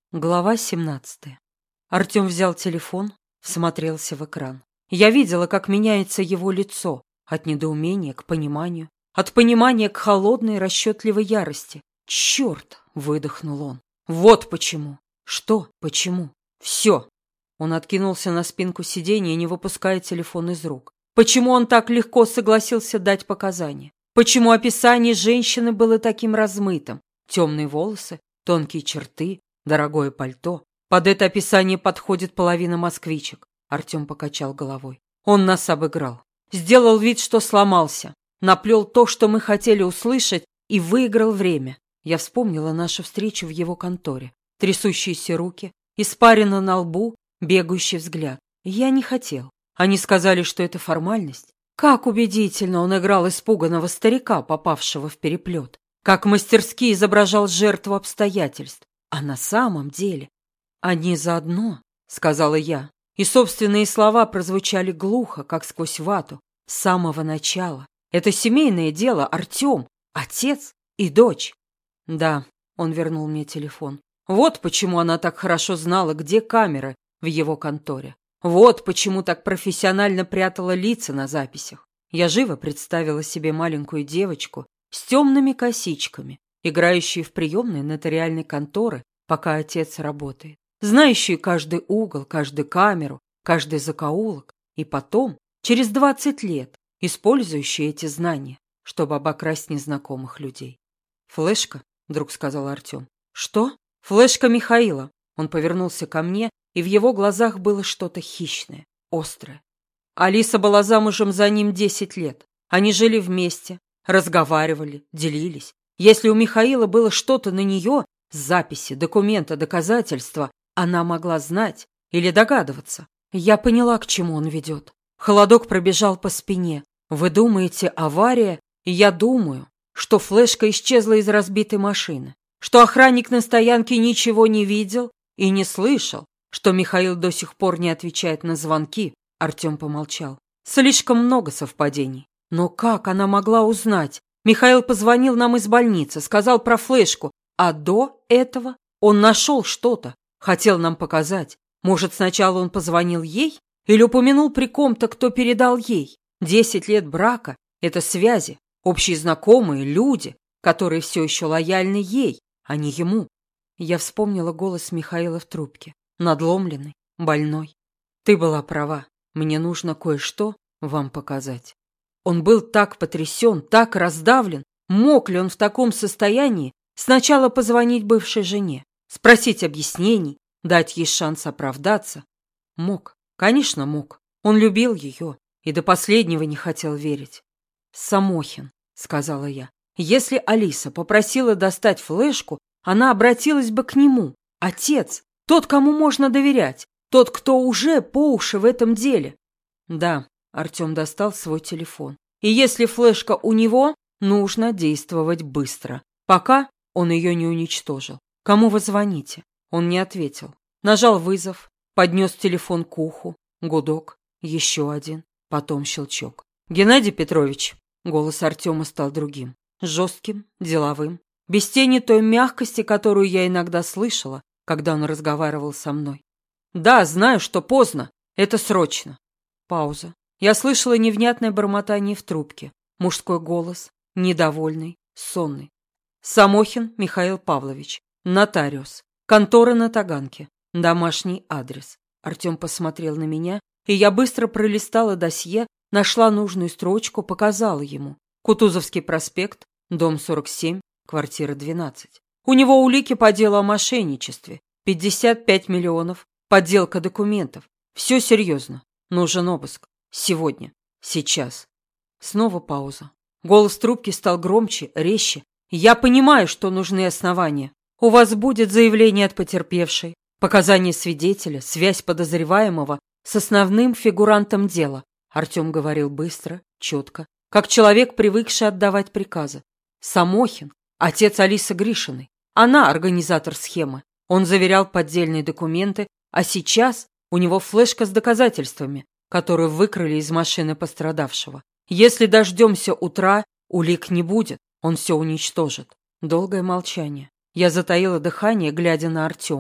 Глава 17. Артем взял телефон, всмотрелся в экран. Я видела, как меняется его лицо от недоумения к пониманию, от понимания к холодной расчетливой ярости. «Черт!» — выдохнул он. «Вот почему!» «Что? Почему?» «Все!» Он откинулся на спинку сиденья, не выпуская телефон из рук. Почему он так легко согласился дать показания? Почему описание женщины было таким размытым? Темные волосы, тонкие черты, дорогое пальто. Под это описание подходит половина москвичек. Артем покачал головой. Он нас обыграл. Сделал вид, что сломался. Наплел то, что мы хотели услышать, и выиграл время. Я вспомнила нашу встречу в его конторе. Трясущиеся руки, испарина на лбу, бегающий взгляд. Я не хотел. Они сказали, что это формальность. Как убедительно он играл испуганного старика, попавшего в переплет. Как мастерски изображал жертву обстоятельств. А на самом деле... «Они заодно», — сказала я. И собственные слова прозвучали глухо, как сквозь вату. С самого начала. Это семейное дело, Артем, отец и дочь. Да, он вернул мне телефон. Вот почему она так хорошо знала, где камеры в его конторе. Вот почему так профессионально прятала лица на записях. Я живо представила себе маленькую девочку с темными косичками, играющую в приемной нотариальной конторы, пока отец работает, знающую каждый угол, каждую камеру, каждый закоулок, и потом, через 20 лет, использующую эти знания, чтобы обокрасть незнакомых людей. «Флешка», — вдруг сказал Артем. «Что?» «Флешка Михаила». Он повернулся ко мне, и в его глазах было что-то хищное, острое. Алиса была замужем за ним 10 лет. Они жили вместе, разговаривали, делились. Если у Михаила было что-то на нее, записи, документы, доказательства, она могла знать или догадываться. Я поняла, к чему он ведет. Холодок пробежал по спине. Вы думаете, авария? И я думаю, что флешка исчезла из разбитой машины, что охранник на стоянке ничего не видел и не слышал, что Михаил до сих пор не отвечает на звонки. Артем помолчал. Слишком много совпадений. Но как она могла узнать? Михаил позвонил нам из больницы, сказал про флешку, а до этого он нашел что-то, хотел нам показать. Может, сначала он позвонил ей или упомянул при ком-то, кто передал ей? 10 лет брака – это связи, общие знакомые, люди, которые все еще лояльны ей, а не ему. Я вспомнила голос Михаила в трубке, надломленный, больной. Ты была права, мне нужно кое-что вам показать. Он был так потрясен, так раздавлен. Мог ли он в таком состоянии сначала позвонить бывшей жене, спросить объяснений, дать ей шанс оправдаться? Мог, конечно, мог. Он любил ее и до последнего не хотел верить. «Самохин», — сказала я. «Если Алиса попросила достать флешку, она обратилась бы к нему. Отец, тот, кому можно доверять, тот, кто уже по уши в этом деле». «Да», — Артем достал свой телефон. «И если флешка у него, нужно действовать быстро, пока он ее не уничтожил. Кому вы звоните?» Он не ответил. Нажал вызов, поднес телефон к уху, гудок, еще один, потом щелчок. «Геннадий Петрович», — голос Артема стал другим, жестким, деловым, без тени той мягкости, которую я иногда слышала, когда он разговаривал со мной. «Да, знаю, что поздно, это срочно». Пауза. Я слышала невнятное бормотание в трубке, мужской голос, недовольный, сонный. «Самохин Михаил Павлович, нотариус, контора на Таганке, домашний адрес». Артем посмотрел на меня, и я быстро пролистала досье, нашла нужную строчку, показала ему. Кутузовский проспект, дом 47, квартира 12. У него улики по делу о мошенничестве, 55 миллионов, подделка документов. Все серьезно. Нужен обыск. Сегодня. Сейчас. Снова пауза. Голос трубки стал громче, резче. «Я понимаю, что нужны основания. У вас будет заявление от потерпевшей, показания свидетеля, связь подозреваемого с основным фигурантом дела». Артем говорил быстро, четко, как человек, привыкший отдавать приказы. «Самохин, отец Алисы Гришиной. Она организатор схемы. Он заверял поддельные документы, а сейчас у него флешка с доказательствами, которые выкрали из машины пострадавшего. Если дождемся утра, улик не будет, он все уничтожит». Долгое молчание. Я затаила дыхание, глядя на Артема.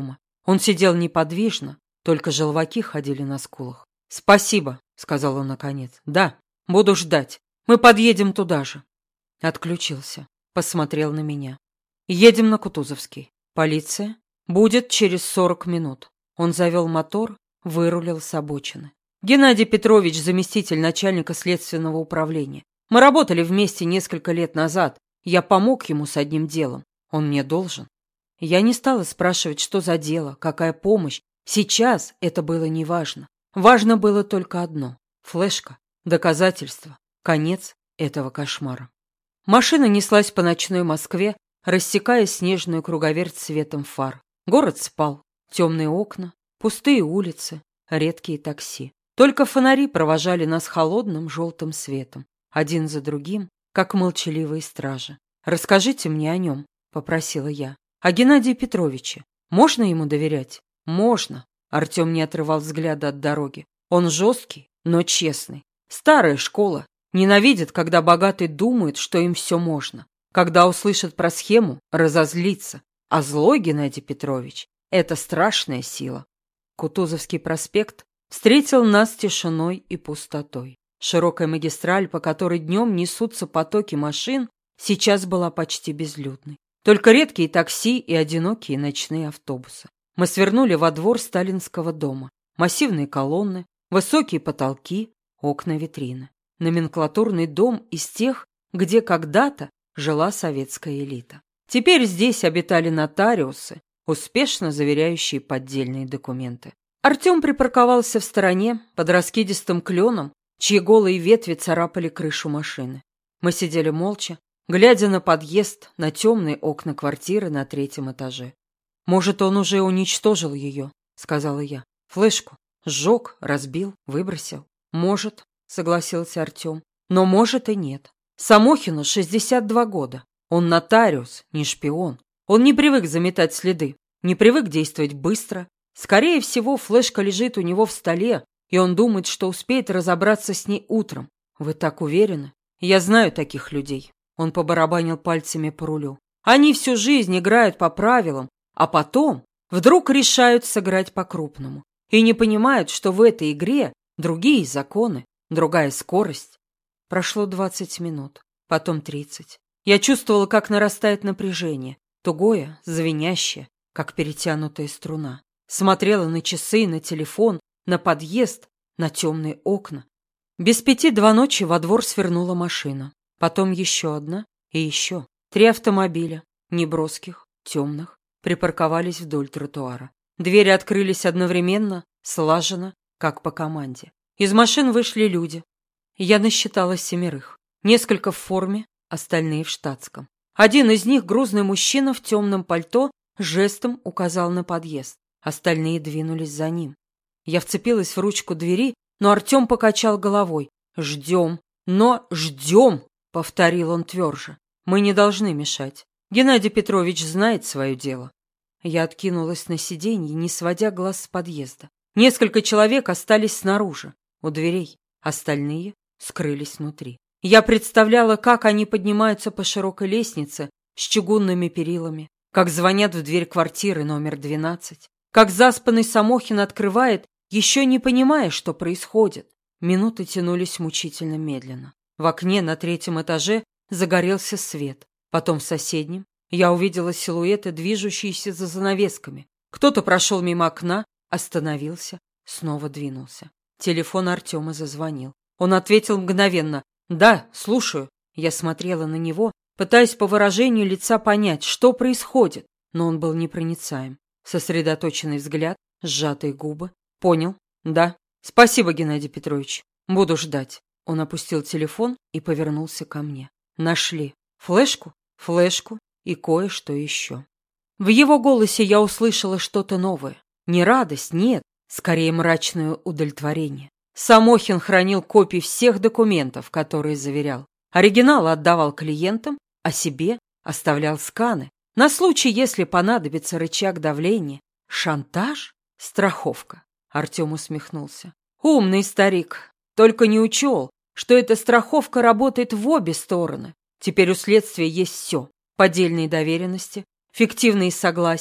Он сидел неподвижно, только желваки ходили на скулах. «Спасибо», — сказал он наконец. «Да, буду ждать. Мы подъедем туда же». Отключился. Посмотрел на меня. «Едем на Кутузовский. Полиция будет через 40 минут». Он завел мотор, вырулил с обочины. «Геннадий Петрович, заместитель начальника следственного управления. Мы работали вместе несколько лет назад. Я помог ему с одним делом. Он мне должен». Я не стала спрашивать, что за дело, какая помощь. Сейчас это было неважно. Важно было только одно – флешка, доказательство, конец этого кошмара. Машина неслась по ночной Москве, рассекая снежную круговерть светом фар. Город спал. Темные окна, пустые улицы, редкие такси. Только фонари провожали нас холодным желтым светом, один за другим, как молчаливые стражи. «Расскажите мне о нем», — попросила я. «О Геннадии Петровиче. Можно ему доверять?» «Можно». Артем не отрывал взгляда от дороги. «Он жесткий, но честный. Старая школа. Ненавидит, когда богатый думает, что им все можно. Когда услышит про схему, разозлится. А злой Геннадий Петрович — это страшная сила». Кутузовский проспект встретил нас тишиной и пустотой. Широкая магистраль, по которой днем несутся потоки машин, сейчас была почти безлюдной. Только редкие такси и одинокие ночные автобусы. Мы свернули во двор сталинского дома. Массивные колонны, высокие потолки, окна-витрины. Номенклатурный дом из тех, где когда-то жила советская элита. Теперь здесь обитали нотариусы, успешно заверяющие поддельные документы. Артем припарковался в стороне, под раскидистым кленом, чьи голые ветви царапали крышу машины. Мы сидели молча, глядя на подъезд, на темные окна квартиры на 3-м этаже. «Может, он уже уничтожил ее», — сказала я. «Флешку. Сжег, разбил, выбросил». «Может», — согласился Артем. «Но может и нет. Самохину 62 года. Он нотариус, не шпион. Он не привык заметать следы, не привык действовать быстро. Скорее всего, флешка лежит у него в столе, и он думает, что успеет разобраться с ней утром. Вы так уверены? Я знаю таких людей». Он побарабанил пальцами по рулю. «Они всю жизнь играют по правилам, а потом вдруг решают сыграть по-крупному. И не понимают, что в этой игре другие законы, другая скорость». Прошло 20 минут, потом 30. Я чувствовала, как нарастает напряжение, тугое, звенящее, как перетянутая струна. Смотрела на часы, на телефон, на подъезд, на темные окна. Без 5:02 ночи во двор свернула машина. Потом еще одна и еще. 3 автомобиля, неброских, темных, припарковались вдоль тротуара. Двери открылись одновременно, слаженно, как по команде. Из машин вышли люди. Я насчитала 7. Несколько в форме, остальные в штатском. Один из них, грузный мужчина в темном пальто, жестом указал на подъезд. Остальные двинулись за ним. Я вцепилась в ручку двери, но Артем покачал головой. «Ждем, но ждем», — повторил он тверже. «Мы не должны мешать. Геннадий Петрович знает свое дело». Я откинулась на сиденье, не сводя глаз с подъезда. Несколько человек остались снаружи, у дверей. Остальные скрылись внутри. Я представляла, как они поднимаются по широкой лестнице с чугунными перилами, как звонят в дверь квартиры номер 12, как заспанный Самохин открывает, еще не понимая, что происходит. Минуты тянулись мучительно медленно. В окне на 3-м этаже загорелся свет. Потом в соседнем я увидела силуэты, движущиеся за занавесками. Кто-то прошел мимо окна, остановился, снова двинулся. Телефон Артема зазвонил. Он ответил мгновенно. «Да, слушаю». Я смотрела на него, пытаясь по выражению лица понять, что происходит, но он был непроницаем. Сосредоточенный взгляд, сжатые губы. «Понял. Да. Спасибо, Геннадий Петрович. Буду ждать». Он опустил телефон и повернулся ко мне. «Нашли. Флешку? Флешку и кое-что еще». В его голосе я услышала что-то новое. Не радость, нет, скорее мрачное удовлетворение. Самохин хранил копии всех документов, которые заверял. Оригиналы отдавал клиентам, а себе оставлял сканы. На случай, если понадобится рычаг давления. Шантаж? Страховка. Артем усмехнулся. Умный старик. Только не учел, что эта страховка работает в обе стороны. Теперь у следствия есть все. Поддельные доверенности, фиктивные согласия,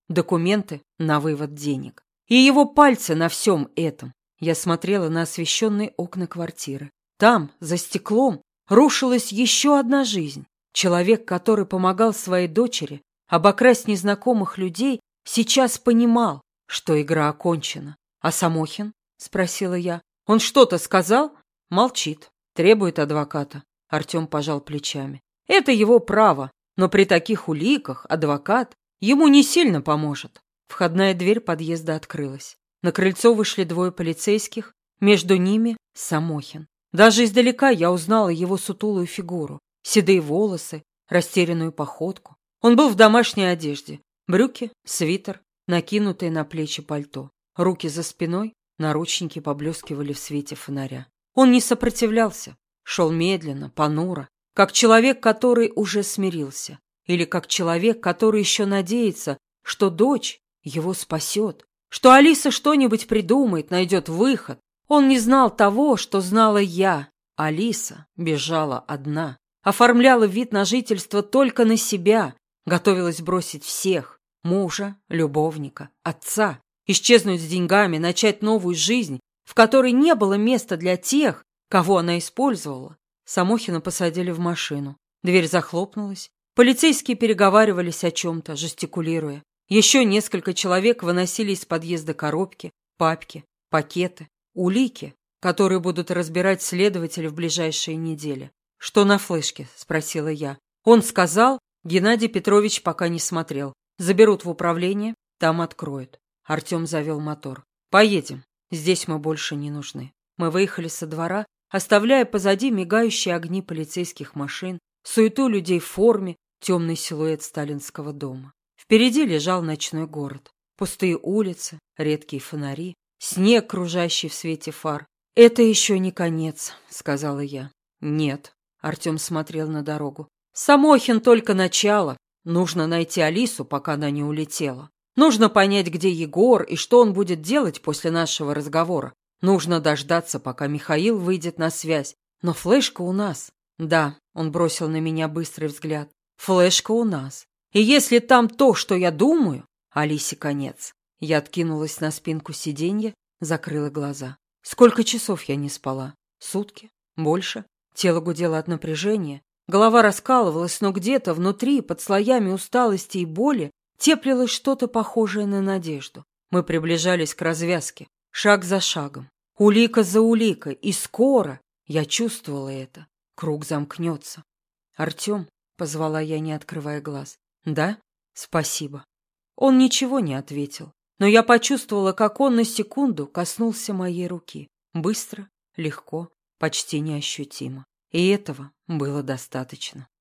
документы на вывод денег. И его пальцы на всем этом. Я смотрела на освещенные окна квартиры. Там, за стеклом, рушилась еще одна жизнь. Человек, который помогал своей дочери обокрасть незнакомых людей, сейчас понимал, что игра окончена. «А Самохин?» – спросила я. «Он что-то сказал?» «Молчит. Требует адвоката». Артем пожал плечами. «Это его право, но при таких уликах адвокат ему не сильно поможет». Входная дверь подъезда открылась. На крыльцо вышли двое полицейских, между ними Самохин. Даже издалека я узнала его сутулую фигуру, седые волосы, растерянную походку. Он был в домашней одежде, брюки, свитер, накинутые на плечи пальто. Руки за спиной, наручники поблескивали в свете фонаря. Он не сопротивлялся, шел медленно, понуро, как человек, который уже смирился, или как человек, который еще надеется, что дочь его спасет, что Алиса что-нибудь придумает, найдет выход. Он не знал того, что знала я. Алиса бежала одна, оформляла вид на жительство только на себя, готовилась бросить всех – мужа, любовника, отца, исчезнуть с деньгами, начать новую жизнь, в которой не было места для тех, кого она использовала. Самохина посадили в машину. Дверь захлопнулась. Полицейские переговаривались о чем-то, жестикулируя. Еще несколько человек выносили из подъезда коробки, папки, пакеты, улики, которые будут разбирать следователи в ближайшие недели. «Что на флешке?» – спросила я. Он сказал, Геннадий Петрович пока не смотрел. Заберут в управление, там откроют. Артем завел мотор. «Поедем. Здесь мы больше не нужны». Мы выехали со двора, оставляя позади мигающие огни полицейских машин, суету людей в форме, темный силуэт сталинского дома. Впереди лежал ночной город. Пустые улицы, редкие фонари, снег, кружащий в свете фар. «Это еще не конец», — сказала я. «Нет», — Артем смотрел на дорогу. «Самохин только начало. Нужно найти Алису, пока она не улетела. Нужно понять, где Егор и что он будет делать после нашего разговора. Нужно дождаться, пока Михаил выйдет на связь. Но флешка у нас». «Да», — он бросил на меня быстрый взгляд. «Флешка у нас. И если там то, что я думаю, Алисе конец». Я откинулась на спинку сиденья, закрыла глаза. Сколько часов я не спала? Сутки? Больше? Тело гудело от напряжения. Голова раскалывалась, но где-то внутри, под слоями усталости и боли, теплилось что-то похожее на надежду. Мы приближались к развязке, шаг за шагом, улика за уликой, и скоро, я чувствовала это, круг замкнется. «Артем», — позвала я, не открывая глаз. «Да? Спасибо». Он ничего не ответил, но я почувствовала, как он на секунду коснулся моей руки. Быстро, легко, почти неощутимо. И этого было достаточно.